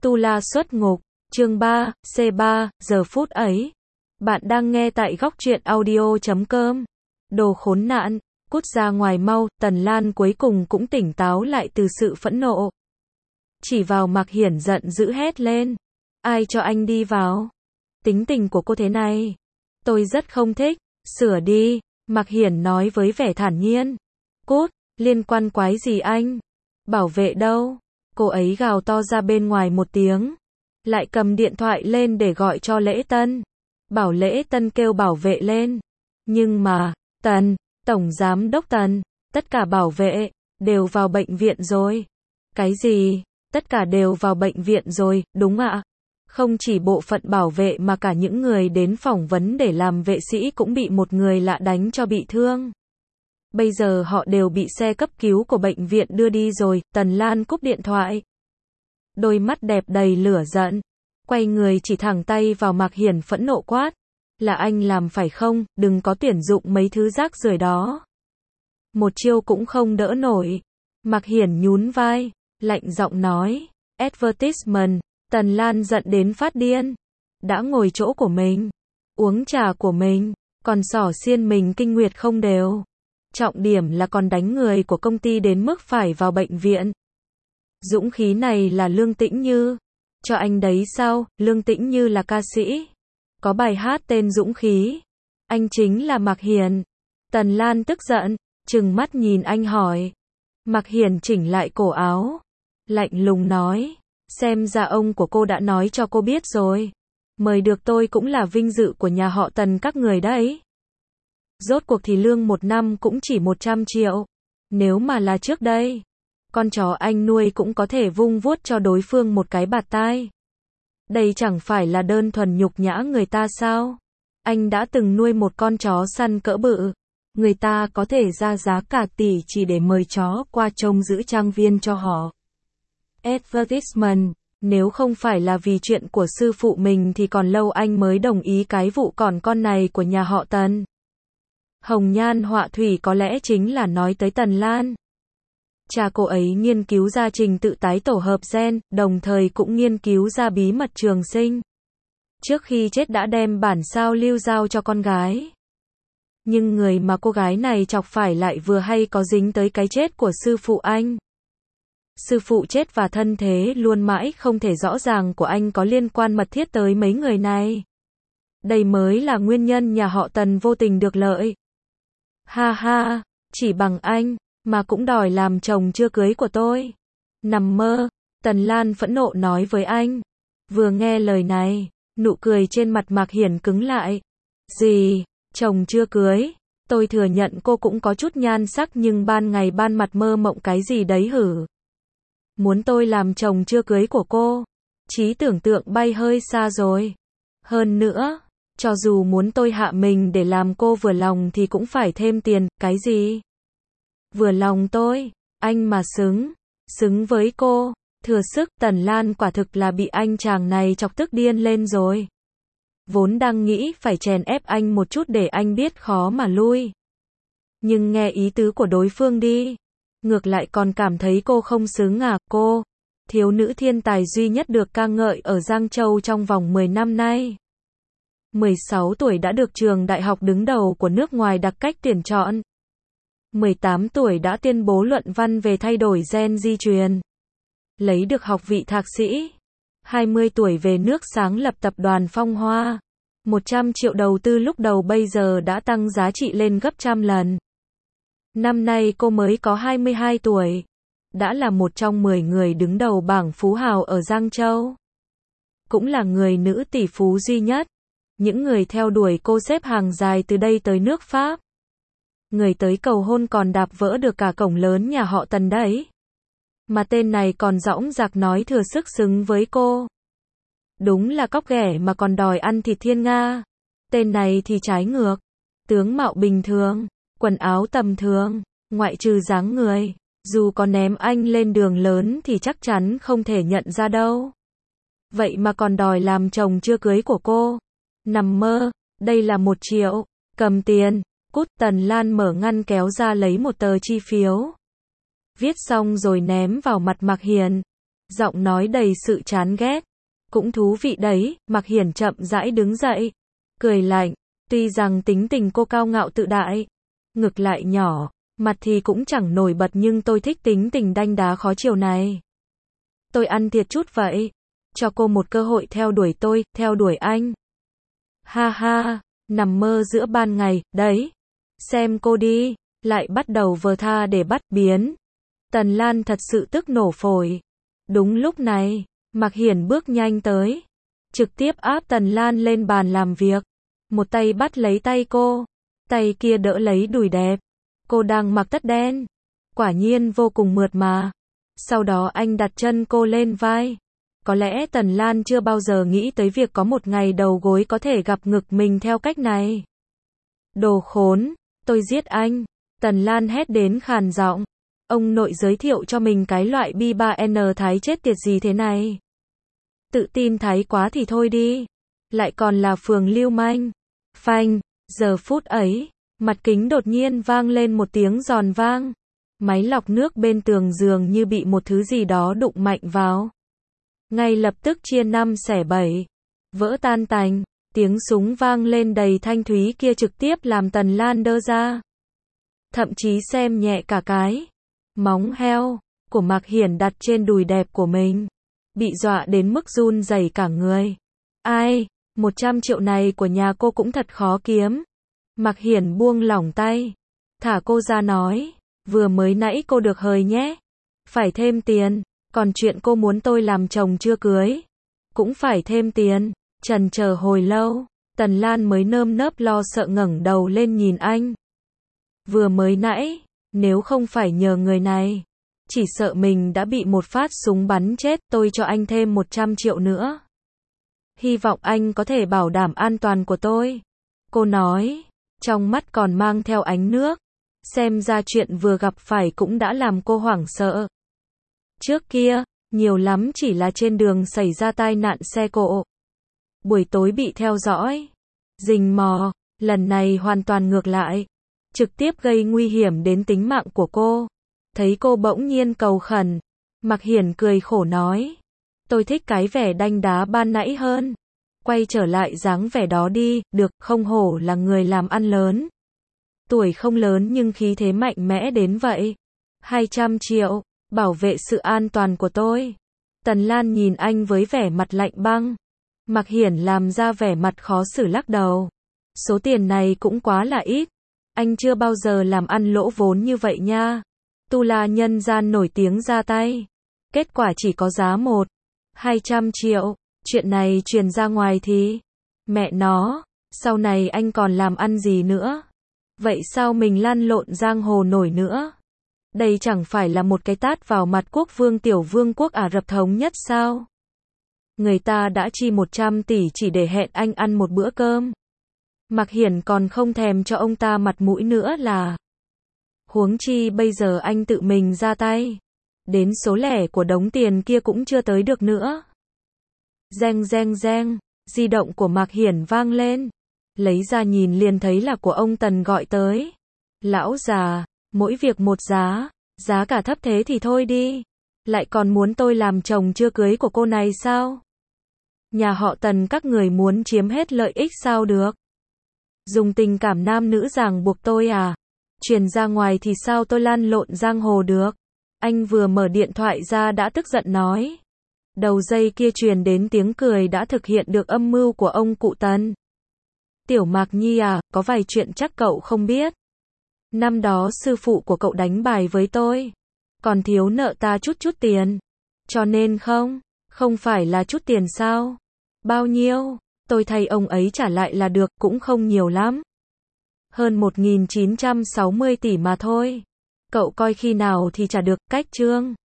Tu La xuất ngục, chương 3, C3, giờ phút ấy. Bạn đang nghe tại góc truyện audio.com. Đồ khốn nạn, cút ra ngoài mau, Tần Lan cuối cùng cũng tỉnh táo lại từ sự phẫn nộ. Chỉ vào Mạc Hiển giận dữ hét lên. Ai cho anh đi vào? Tính tình của cô thế này. Tôi rất không thích, sửa đi, Mạc Hiển nói với vẻ thản nhiên. Cút, liên quan quái gì anh? Bảo vệ đâu? Cô ấy gào to ra bên ngoài một tiếng. Lại cầm điện thoại lên để gọi cho Lễ Tân. Bảo Lễ Tân kêu bảo vệ lên. Nhưng mà, Tần, Tổng Giám Đốc Tần, tất cả bảo vệ, đều vào bệnh viện rồi. Cái gì? Tất cả đều vào bệnh viện rồi, đúng ạ? Không chỉ bộ phận bảo vệ mà cả những người đến phỏng vấn để làm vệ sĩ cũng bị một người lạ đánh cho bị thương. Bây giờ họ đều bị xe cấp cứu của bệnh viện đưa đi rồi, Tần Lan cúp điện thoại. Đôi mắt đẹp đầy lửa giận. Quay người chỉ thẳng tay vào Mạc Hiển phẫn nộ quát. Là anh làm phải không, đừng có tuyển dụng mấy thứ rác rưởi đó. Một chiêu cũng không đỡ nổi. Mạc Hiển nhún vai, lạnh giọng nói. Advertisement, Tần Lan giận đến phát điên. Đã ngồi chỗ của mình, uống trà của mình, còn xỏ xiên mình kinh nguyệt không đều. Trọng điểm là còn đánh người của công ty đến mức phải vào bệnh viện. Dũng khí này là Lương Tĩnh Như cho anh đấy sao? Lương Tĩnh Như là ca sĩ, có bài hát tên Dũng Khí. Anh chính là Mạc Hiển. Tần Lan tức giận, trừng mắt nhìn anh hỏi. Mạc Hiển chỉnh lại cổ áo, lạnh lùng nói. Xem ra ông của cô đã nói cho cô biết rồi. Mời được tôi cũng là vinh dự của nhà họ Tần các người đấy. Rốt cuộc thì lương một năm cũng chỉ 100 triệu. Nếu mà là trước đây, con chó anh nuôi cũng có thể vung vuốt cho đối phương một cái bạt tai. Đây chẳng phải là đơn thuần nhục nhã người ta sao? Anh đã từng nuôi một con chó săn cỡ bự. Người ta có thể ra giá cả tỷ chỉ để mời chó qua trông giữ trang viên cho họ. Advertisement, nếu không phải là vì chuyện của sư phụ mình thì còn lâu anh mới đồng ý cái vụ còn con này của nhà họ Tần. Hồng Nhan Họa Thủy có lẽ chính là nói tới Tần Lan. Cha cô ấy nghiên cứu ra trình tự tái tổ hợp gen, đồng thời cũng nghiên cứu ra bí mật trường sinh. Trước khi chết đã đem bản sao lưu giao cho con gái. Nhưng người mà cô gái này chọc phải lại vừa hay có dính tới cái chết của sư phụ anh. Sư phụ chết và thân thế luôn mãi không thể rõ ràng của anh có liên quan mật thiết tới mấy người này. Đây mới là nguyên nhân nhà họ Tần vô tình được lợi. Ha ha, chỉ bằng anh mà cũng đòi làm chồng chưa cưới của tôi. Nằm mơ, Tần Lan phẫn nộ nói với anh. Vừa nghe lời này, nụ cười trên mặt Mạc Hiển cứng lại. Gì, chồng chưa cưới? Tôi thừa nhận cô cũng có chút nhan sắc nhưng ban ngày ban mặt mơ mộng cái gì đấy hử? Muốn tôi làm chồng chưa cưới của cô? Trí tưởng tượng bay hơi xa rồi. Hơn nữa, cho dù muốn tôi hạ mình để làm cô vừa lòng thì cũng phải thêm tiền, cái gì? Vừa lòng tôi, anh mà xứng với cô, thừa sức. Tần Lan quả thực là bị anh chàng này chọc tức điên lên rồi. Vốn đang nghĩ phải chèn ép anh một chút để anh biết khó mà lui. Nhưng nghe ý tứ của đối phương đi, ngược lại còn cảm thấy cô không xứng à? Cô, thiếu nữ thiên tài duy nhất được ca ngợi ở Giang Châu trong vòng 10 năm nay. 16 tuổi đã được trường đại học đứng đầu của nước ngoài đặc cách tuyển chọn. 18 tuổi đã tuyên bố luận văn về thay đổi gen di truyền. Lấy được học vị thạc sĩ. 20 tuổi về nước sáng lập tập đoàn Phong Hoa. 100 triệu đầu tư lúc đầu bây giờ đã tăng giá trị lên gấp trăm lần. Năm nay cô mới có 22 tuổi. Đã là một trong 10 người đứng đầu bảng phú hào ở Giang Châu. Cũng là người nữ tỷ phú duy nhất. Những người theo đuổi cô xếp hàng dài từ đây tới nước Pháp. Người tới cầu hôn còn đạp vỡ được cả cổng lớn nhà họ Tần đấy. Mà tên này còn dõng dạc nói thừa sức xứng với cô. Đúng là cóc ghẻ mà còn đòi ăn thịt thiên nga. Tên này thì trái ngược. Tướng mạo bình thường, quần áo tầm thường, ngoại trừ dáng người. Dù có ném anh lên đường lớn thì chắc chắn không thể nhận ra đâu. Vậy mà còn đòi làm chồng chưa cưới của cô. Nằm mơ, đây là 1 triệu. Cầm tiền, cút. Tần Lan mở ngăn kéo ra lấy một tờ chi phiếu. Viết xong rồi ném vào mặt Mạc Hiển. Giọng nói đầy sự chán ghét. Cũng thú vị đấy, Mạc Hiển chậm rãi đứng dậy. Cười lạnh, tuy rằng tính tình cô cao ngạo tự đại, ngực lại nhỏ, mặt thì cũng chẳng nổi bật nhưng tôi thích tính tình đanh đá khó chiều này. Tôi ăn thiệt chút vậy. Cho cô một cơ hội theo đuổi tôi, theo đuổi anh. Ha ha, nằm mơ giữa ban ngày, đấy. Xem cô đi, lại bắt đầu vờ tha để bắt biến. Tần Lan thật sự tức nổ phổi. Đúng lúc này, Mạc Hiển bước nhanh tới, trực tiếp áp Tần Lan lên bàn làm việc. Một tay bắt lấy tay cô, tay kia đỡ lấy đùi đẹp. Cô đang mặc tất đen, quả nhiên vô cùng mượt mà. Sau đó anh đặt chân cô lên vai. Có lẽ Tần Lan chưa bao giờ nghĩ tới việc có một ngày đầu gối có thể gặp ngực mình theo cách này. Đồ khốn, tôi giết anh. Tần Lan hét đến khàn giọng. Ông nội giới thiệu cho mình cái loại B3N thái chết tiệt gì thế này. Tự tin thái quá thì thôi đi. Lại còn là phường lưu manh. Phanh, giờ phút ấy, mặt kính đột nhiên vang lên một tiếng giòn vang. Máy lọc nước bên tường giường như bị một thứ gì đó đụng mạnh vào. Ngay lập tức chia 5 xẻ 7. Vỡ tan tành, tiếng súng vang lên đầy thanh thúy kia trực tiếp làm Tần Lan đơ ra. Thậm chí xem nhẹ cả cái móng heo của Mạc Hiển đặt trên đùi đẹp của mình. Bị dọa đến mức run rẩy cả người. Ai, 100 triệu này của nhà cô cũng thật khó kiếm. Mạc Hiển buông lỏng tay. Thả cô ra nói. Vừa mới nãy cô được hời nhé. Phải thêm tiền. Còn chuyện cô muốn tôi làm chồng chưa cưới, cũng phải thêm tiền. Chần chờ hồi lâu, Tần Lan mới nơm nớp lo sợ ngẩng đầu lên nhìn anh. Vừa mới nãy, nếu không phải nhờ người này, chỉ sợ mình đã bị một phát súng bắn chết. Tôi cho anh thêm 100 triệu nữa. Hy vọng anh có thể bảo đảm an toàn của tôi. Cô nói, trong mắt còn mang theo ánh nước. Xem ra chuyện vừa gặp phải cũng đã làm cô hoảng sợ. Trước kia, nhiều lắm chỉ là trên đường xảy ra tai nạn xe cộ. Buổi tối bị theo dõi, rình mò, lần này hoàn toàn ngược lại. Trực tiếp gây nguy hiểm đến tính mạng của cô. Thấy cô bỗng nhiên cầu khẩn, Mạc Hiển cười khổ nói. Tôi thích cái vẻ đanh đá ban nãy hơn. Quay trở lại dáng vẻ đó đi, được, không hổ là người làm ăn lớn. Tuổi không lớn nhưng khí thế mạnh mẽ đến vậy. 200 triệu. Bảo vệ sự an toàn của tôi. Tần Lan nhìn anh với vẻ mặt lạnh băng. Mạc Hiển làm ra vẻ mặt khó xử lắc đầu. Số tiền này cũng quá là ít. Anh chưa bao giờ làm ăn lỗ vốn như vậy nha. Tu La nhân gian nổi tiếng ra tay. Kết quả chỉ có giá 200 triệu. Chuyện này truyền ra ngoài thì mẹ nó, sau này anh còn làm ăn gì nữa? Vậy sao mình lăn lộn giang hồ nổi nữa? Đây chẳng phải là một cái tát vào mặt quốc vương tiểu vương quốc Ả Rập Thống Nhất sao? Người ta đã chi 100 tỷ chỉ để hẹn anh ăn một bữa cơm. Mạc Hiển còn không thèm cho ông ta mặt mũi nữa là. Huống chi bây giờ anh tự mình ra tay. Đến số lẻ của đống tiền kia cũng chưa tới được nữa. Reng reng reng, di động của Mạc Hiển vang lên. Lấy ra nhìn liền thấy là của ông Tần gọi tới. Lão già, mỗi việc một giá, giá cả thấp thế thì thôi đi. Lại còn muốn tôi làm chồng chưa cưới của cô này sao? Nhà họ Tần các người muốn chiếm hết lợi ích sao được? Dùng tình cảm nam nữ ràng buộc tôi à? Truyền ra ngoài thì sao tôi lăn lộn giang hồ được? Anh vừa mở điện thoại ra đã tức giận nói. Đầu dây kia truyền đến tiếng cười đã thực hiện được âm mưu của ông cụ Tần. Tiểu Mạc Nhi à, có vài chuyện chắc cậu không biết. Năm đó sư phụ của cậu đánh bài với tôi. Còn thiếu nợ ta chút tiền. Cho nên không phải là chút tiền sao? Bao nhiêu? Tôi thay ông ấy trả lại là được, cũng không nhiều lắm. Hơn 1960 tỷ mà thôi. Cậu coi khi nào thì trả được, cách chương.